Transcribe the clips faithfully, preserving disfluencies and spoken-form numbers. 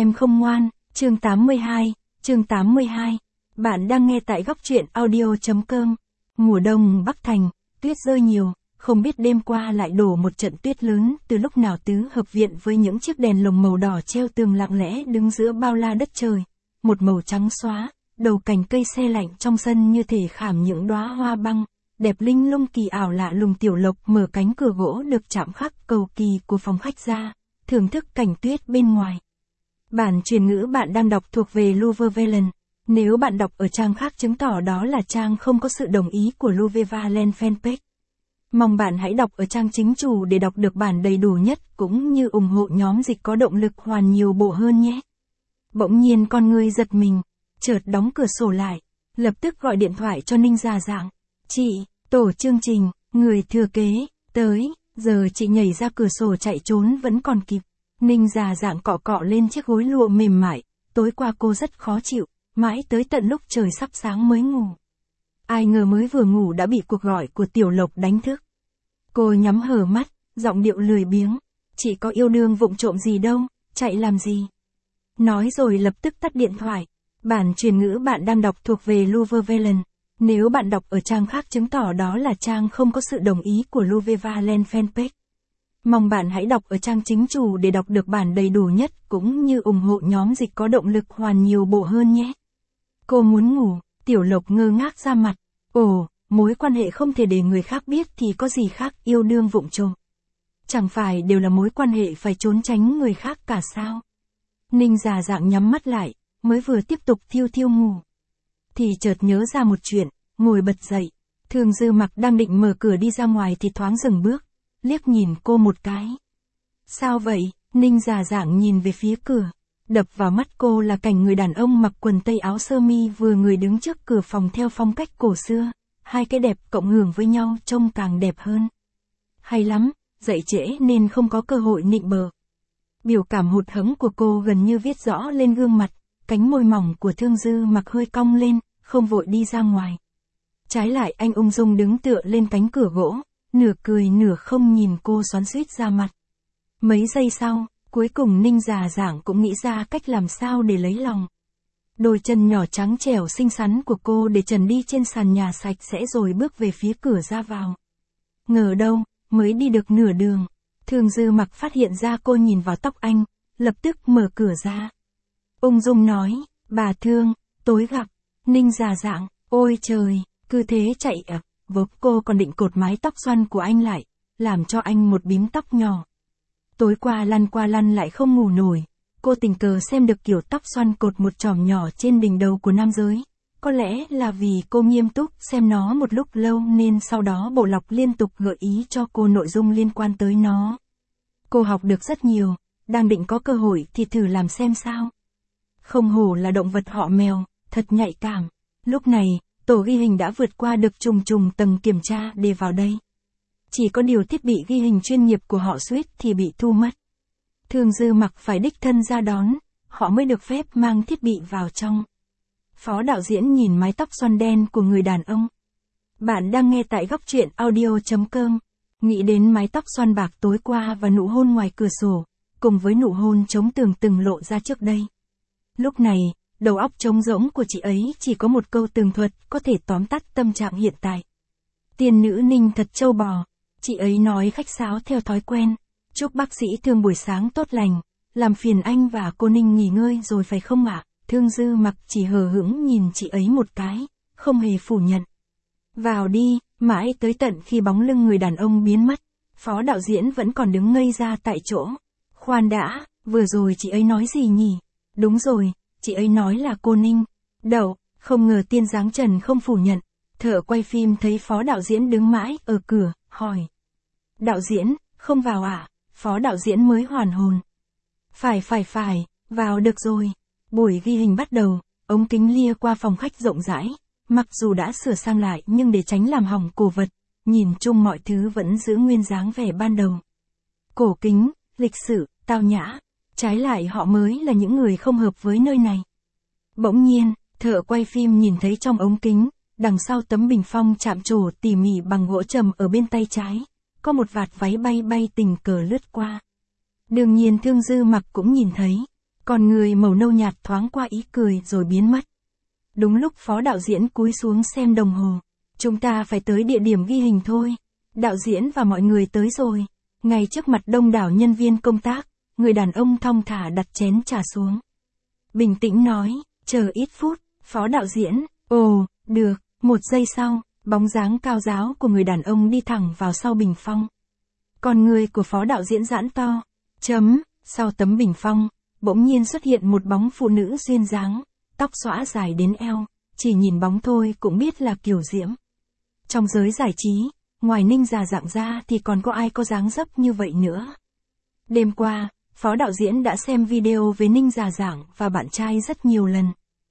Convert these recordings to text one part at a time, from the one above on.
Em không ngoan, chương tám mươi hai, chương tám mươi hai. Bạn đang nghe tại góc truyện audio.com. Mùa đông Bắc Thành, tuyết rơi nhiều, không biết đêm qua lại đổ một trận tuyết lớn, từ lúc nào tứ hợp viện với những chiếc đèn lồng màu đỏ treo tường lặng lẽ đứng giữa bao la đất trời. Một màu trắng xóa, đầu cành cây se lạnh trong sân như thể khảm những đóa hoa băng, đẹp linh lung kỳ ảo lạ lùng. Tiểu Lộc mở cánh cửa gỗ được chạm khắc cầu kỳ của phòng khách ra, thưởng thức cảnh tuyết bên ngoài. Bản truyền ngữ bạn đang đọc thuộc về Luvevalen. Nếu bạn đọc ở trang khác chứng tỏ đó là trang không có sự đồng ý của Luvevalen fanpage. Mong bạn hãy đọc ở trang chính chủ để đọc được bản đầy đủ nhất cũng như ủng hộ nhóm dịch có động lực hoàn nhiều bộ hơn nhé. Bỗng nhiên con người giật mình, chợt đóng cửa sổ lại, lập tức gọi điện thoại cho Ninh Già Dạng. Chị, tổ chương trình, người thừa kế, tới, giờ chị nhảy ra cửa sổ chạy trốn vẫn còn kịp. Ninh Già Dạng cọ cọ lên chiếc gối lụa mềm mại, tối qua cô rất khó chịu, mãi tới tận lúc trời sắp sáng mới ngủ. Ai ngờ mới vừa ngủ đã bị cuộc gọi của Tiểu Lộc đánh thức. Cô nhắm hờ mắt, giọng điệu lười biếng. Chị có yêu đương vụng trộm gì đâu, chạy làm gì? Nói rồi lập tức tắt điện thoại. Bản truyền ngữ bạn đang đọc thuộc về Luvevalen. Nếu bạn đọc ở trang khác chứng tỏ đó là trang không có sự đồng ý của Luvevalen fanpage. Mong bạn hãy đọc ở trang chính chủ để đọc được bản đầy đủ nhất cũng như ủng hộ nhóm dịch có động lực hoàn nhiều bộ hơn nhé. Cô muốn ngủ, Tiểu Lộc ngơ ngác ra mặt. Ồ, mối quan hệ không thể để người khác biết thì có gì khác yêu đương vụng trộm. Chẳng phải đều là mối quan hệ phải trốn tránh người khác cả sao? Ninh Già Dạng nhắm mắt lại, mới vừa tiếp tục thiêu thiêu ngủ. Thì chợt nhớ ra một chuyện, ngồi bật dậy. Thường Dư Mặc đang định mở cửa đi ra ngoài thì thoáng dừng bước, liếc nhìn cô một cái. Sao vậy? Ninh Già Dạng nhìn về phía cửa. Đập vào mắt cô là cảnh người đàn ông mặc quần tây áo sơ mi vừa người đứng trước cửa phòng theo phong cách cổ xưa. Hai cái đẹp cộng hưởng với nhau trông càng đẹp hơn. Hay lắm, dậy trễ nên không có cơ hội nịnh bợ. Biểu cảm hụt hẫng của cô gần như viết rõ lên gương mặt, cánh môi mỏng của Thương Dư Mặc hơi cong lên, không vội đi ra ngoài. Trái lại anh ung dung đứng tựa lên cánh cửa gỗ, nửa cười nửa không nhìn cô xoắn xuýt ra mặt. Mấy giây sau, cuối cùng Ninh Già Dạng cũng nghĩ ra cách làm sao để lấy lòng. Đôi chân nhỏ trắng trẻo xinh xắn của cô để trần đi trên sàn nhà sạch sẽ rồi bước về phía cửa ra vào. Ngờ đâu, mới đi được nửa đường, Thương Dư Mặc phát hiện ra cô nhìn vào tóc anh, lập tức mở cửa ra. Ung dung nói, bà Thương, tối gặp. Ninh Già Dạng, ôi trời, cứ thế chạy à, vốn cô còn định cột mái tóc xoăn của anh lại, làm cho anh một bím tóc nhỏ. Tối qua lăn qua lăn lại không ngủ nổi, cô tình cờ xem được kiểu tóc xoăn cột một chòm nhỏ trên đỉnh đầu của nam giới. Có lẽ là vì cô nghiêm túc xem nó một lúc lâu nên sau đó bộ lọc liên tục gợi ý cho cô nội dung liên quan tới nó. Cô học được rất nhiều, đang định có cơ hội thì thử làm xem sao. Không hổ là động vật họ mèo, thật nhạy cảm. Lúc này, tổ ghi hình đã vượt qua được trùng trùng tầng kiểm tra để vào đây. Chỉ có điều thiết bị ghi hình chuyên nghiệp của họ suýt thì bị thu mất. Thương Dư Mặc phải đích thân ra đón, họ mới được phép mang thiết bị vào trong. Phó đạo diễn nhìn mái tóc xoăn đen của người đàn ông. Bạn đang nghe tại góc truyện audio.com. Nghĩ đến mái tóc xoăn bạc tối qua và nụ hôn ngoài cửa sổ, cùng với nụ hôn chống tường từng lộ ra trước đây. Lúc này, đầu óc trống rỗng của chị ấy chỉ có một câu tường thuật có thể tóm tắt tâm trạng hiện tại. Tiên nữ Ninh thật trâu bò, chị ấy nói khách sáo theo thói quen. Chúc bác sĩ Thương buổi sáng tốt lành, làm phiền anh và cô Ninh nghỉ ngơi rồi phải không ạ? Thương Dư Mặc chỉ hờ hững nhìn chị ấy một cái, không hề phủ nhận. Vào đi, mãi tới tận khi bóng lưng người đàn ông biến mất, phó đạo diễn vẫn còn đứng ngây ra tại chỗ. Khoan đã, vừa rồi chị ấy nói gì nhỉ? Đúng rồi, chị ấy nói là cô Ninh. Đậu, không ngờ tiên dáng Trần không phủ nhận. Thợ quay phim thấy phó đạo diễn đứng mãi ở cửa, hỏi. Đạo diễn, không vào ạ? À? Phó đạo diễn mới hoàn hồn. Phải phải phải, vào được rồi. Buổi ghi hình bắt đầu, ống kính lia qua phòng khách rộng rãi. Mặc dù đã sửa sang lại nhưng để tránh làm hỏng cổ vật, nhìn chung mọi thứ vẫn giữ nguyên dáng vẻ ban đầu. Cổ kính, lịch sự, tao nhã. Trái lại họ mới là những người không hợp với nơi này. Bỗng nhiên, thợ quay phim nhìn thấy trong ống kính, đằng sau tấm bình phong chạm trổ tỉ mỉ bằng gỗ trầm ở bên tay trái, có một vạt váy bay bay tình cờ lướt qua. Đương nhiên Thương Dư Mặc cũng nhìn thấy. Còn người màu nâu nhạt thoáng qua ý cười rồi biến mất. Đúng lúc phó đạo diễn cúi xuống xem đồng hồ. Chúng ta phải tới địa điểm ghi hình thôi. Đạo diễn và mọi người tới rồi. Ngay trước mặt đông đảo nhân viên công tác, người đàn ông thong thả đặt chén trà xuống. Bình tĩnh nói, chờ ít phút, phó đạo diễn, ồ, được, một giây sau, bóng dáng cao ráo của người đàn ông đi thẳng vào sau bình phong. Con người của phó đạo diễn giãn to, chấm, sau tấm bình phong, bỗng nhiên xuất hiện một bóng phụ nữ duyên dáng, tóc xõa dài đến eo, chỉ nhìn bóng thôi cũng biết là Kiều Diễm. Trong giới giải trí, ngoài Ninh Già Dạng ra thì còn có ai có dáng dấp như vậy nữa. Đêm qua, phó đạo diễn đã xem video với Ninh Già Dạng và bạn trai rất nhiều lần.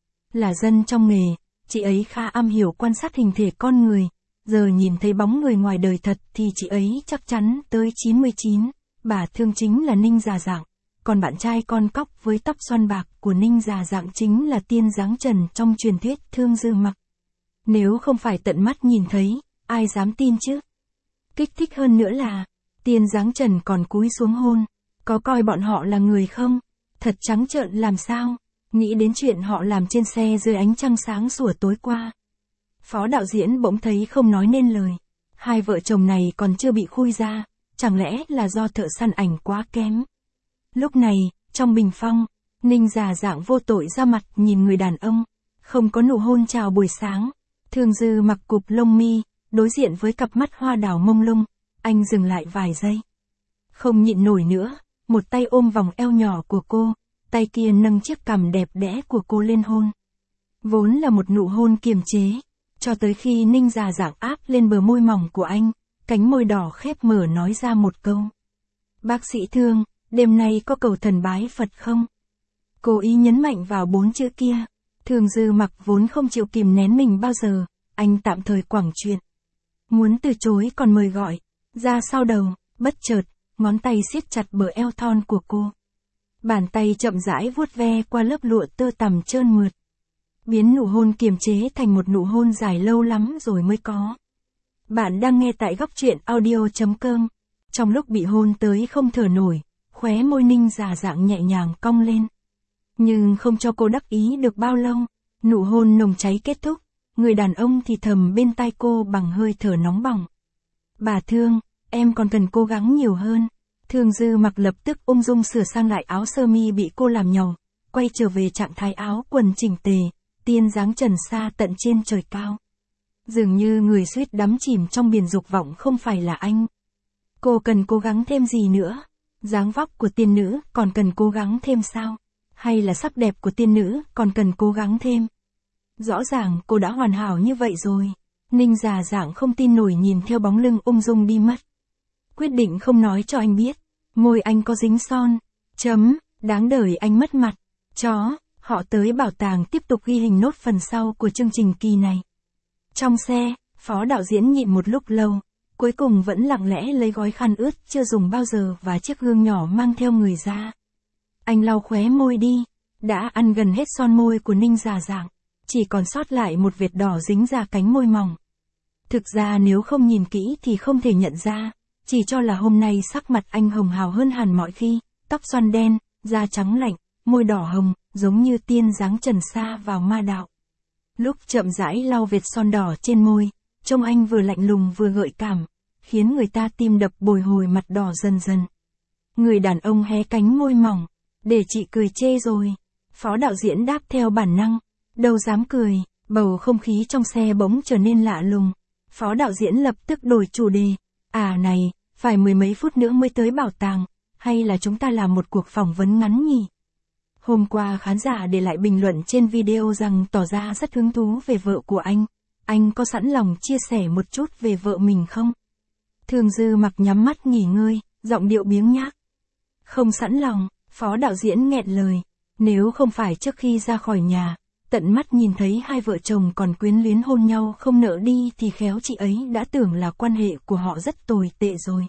Là dân trong nghề, chị ấy khá am hiểu quan sát hình thể con người, giờ nhìn thấy bóng người ngoài đời thật thì chị ấy chắc chắn tới chín mươi chín, bà Thương chính là Ninh Già Dạng, còn bạn trai con cóc với tóc xoăn bạc của Ninh Già Dạng chính là tiên dáng Trần trong truyền thuyết Thương Dư Mặc. Nếu không phải tận mắt nhìn thấy, ai dám tin chứ? Kích thích hơn nữa là, tiên dáng Trần còn cúi xuống hôn, có coi bọn họ là người không? Thật trắng trợn làm sao? Nghĩ đến chuyện họ làm trên xe dưới ánh trăng sáng sủa tối qua. Phó đạo diễn bỗng thấy không nói nên lời. Hai vợ chồng này còn chưa bị khui ra, chẳng lẽ là do thợ săn ảnh quá kém? Lúc này, trong bình phong, Ninh Già Dạng vô tội ra mặt nhìn người đàn ông, không có nụ hôn chào buổi sáng. Thương Dư Mặc cụp lông mi, đối diện với cặp mắt hoa đào mông lung, anh dừng lại vài giây. Không nhịn nổi nữa, một tay ôm vòng eo nhỏ của cô, tay kia nâng chiếc cằm đẹp đẽ của cô lên hôn. Vốn là một nụ hôn kiềm chế, cho tới khi Ninh Già Dạng áp lên bờ môi mỏng của anh, cánh môi đỏ khép mở nói ra một câu. Bác sĩ Thương, đêm nay có cầu thần bái Phật không? Cố ý nhấn mạnh vào bốn chữ kia. Thương Dư Mặc vốn không chịu kìm nén mình bao giờ, anh tạm thời quẳng chuyện. Muốn từ chối còn mời gọi, ra sau đầu, bất chợt, ngón tay siết chặt bờ eo thon của cô. Bàn tay chậm rãi vuốt ve qua lớp lụa tơ tằm trơn mượt. Biến nụ hôn kiềm chế thành một nụ hôn dài lâu lắm rồi mới có. Bạn đang nghe tại góc truyện audio chấm com. Trong lúc bị hôn tới không thở nổi, khóe môi Ninh Già Dạng nhẹ nhàng cong lên. Nhưng không cho cô đắc ý được bao lâu, nụ hôn nồng cháy kết thúc, người đàn ông thì thầm bên tai cô bằng hơi thở nóng bỏng. Bà Thương, em còn cần cố gắng nhiều hơn. Thương Dư Mặc lập tức ung dung sửa sang lại áo sơ mi bị cô làm nhàu, quay trở về trạng thái áo quần chỉnh tề, tiên dáng Trần xa tận trên trời cao. Dường như người suýt đắm chìm trong biển dục vọng không phải là anh. Cô cần cố gắng thêm gì nữa? Dáng vóc của tiên nữ còn cần cố gắng thêm sao? Hay là sắc đẹp của tiên nữ còn cần cố gắng thêm? Rõ ràng cô đã hoàn hảo như vậy rồi. Ninh Già Dạng không tin nổi nhìn theo bóng lưng ung dung đi mất. Quyết định không nói cho anh biết. Môi anh có dính son. Chấm, đáng đời anh mất mặt. Chó, họ tới bảo tàng tiếp tục ghi hình nốt phần sau của chương trình kỳ này. Trong xe, phó đạo diễn nhịn một lúc lâu, cuối cùng vẫn lặng lẽ lấy gói khăn ướt chưa dùng bao giờ và chiếc gương nhỏ mang theo người ra. Anh lau khóe môi đi, đã ăn gần hết son môi của Ninh Già Dạng, chỉ còn sót lại một vệt đỏ dính ra cánh môi mỏng. Thực ra nếu không nhìn kỹ thì không thể nhận ra, chỉ cho là hôm nay sắc mặt anh hồng hào hơn hẳn mọi khi, tóc xoăn đen, da trắng lạnh, môi đỏ hồng, giống như tiên dáng Trần xa vào ma đạo. Lúc chậm rãi lau vệt son đỏ trên môi, trông anh vừa lạnh lùng vừa gợi cảm, khiến người ta tim đập bồi hồi mặt đỏ dần dần. Người đàn ông hé cánh môi mỏng, để chị cười chê rồi. Phó đạo diễn đáp theo bản năng, đâu dám cười, bầu không khí trong xe bỗng trở nên lạ lùng. Phó đạo diễn lập tức đổi chủ đề, à này, phải mười mấy phút nữa mới tới bảo tàng, hay là chúng ta làm một cuộc phỏng vấn ngắn nhỉ? Hôm qua khán giả để lại bình luận trên video rằng tỏ ra rất hứng thú về vợ của anh. Anh có sẵn lòng chia sẻ một chút về vợ mình không? Thương Dư Mặc nhắm mắt nghỉ ngơi, giọng điệu biếng nhác. Không sẵn lòng, phó đạo diễn nghẹn lời. Nếu không phải trước khi ra khỏi nhà, tận mắt nhìn thấy hai vợ chồng còn quyến luyến hôn nhau không nỡ đi thì khéo chị ấy đã tưởng là quan hệ của họ rất tồi tệ rồi.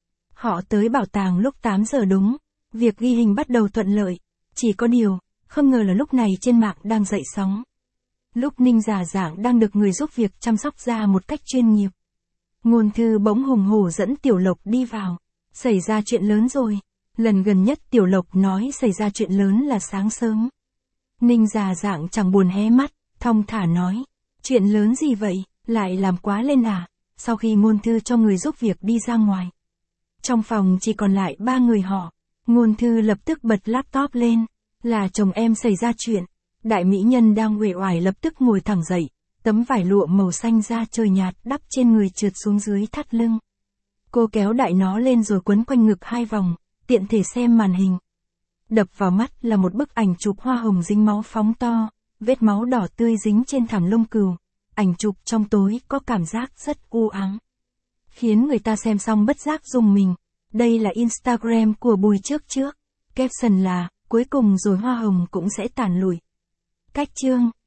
Họ tới bảo tàng lúc tám giờ đúng, việc ghi hình bắt đầu thuận lợi. Chỉ có điều, không ngờ là lúc này trên mạng đang dậy sóng. Lúc Ninh Già Dạng đang được người giúp việc chăm sóc da một cách chuyên nghiệp. Ngôn thư bỗng hùng hổ dẫn Tiểu Lộc đi vào. Xảy ra chuyện lớn rồi. Lần gần nhất Tiểu Lộc nói xảy ra chuyện lớn là sáng sớm. Ninh già dạng chẳng buồn hé mắt, thong thả nói. Chuyện lớn gì vậy, lại làm quá lên à? Sau khi Ngôn Thư cho người giúp việc đi ra ngoài. Trong phòng chỉ còn lại ba người họ. Ngôn Thư lập tức bật laptop lên. Là chồng em xảy ra chuyện. Đại mỹ nhân đang uể oải lập tức ngồi thẳng dậy. Tấm vải lụa màu xanh da trời nhạt đắp trên người trượt xuống dưới thắt lưng. Cô kéo đại nó lên rồi quấn quanh ngực hai vòng, tiện thể xem màn hình. Đập vào mắt là một bức ảnh chụp hoa hồng dính máu phóng to, vết máu đỏ tươi dính trên thảm lông cừu. Ảnh chụp trong tối có cảm giác rất u ám. Khiến người ta xem xong bất giác rùng mình. Đây là Instagram của Bùi trước trước. Caption là, cuối cùng rồi hoa hồng cũng sẽ tàn lụi. Cách chương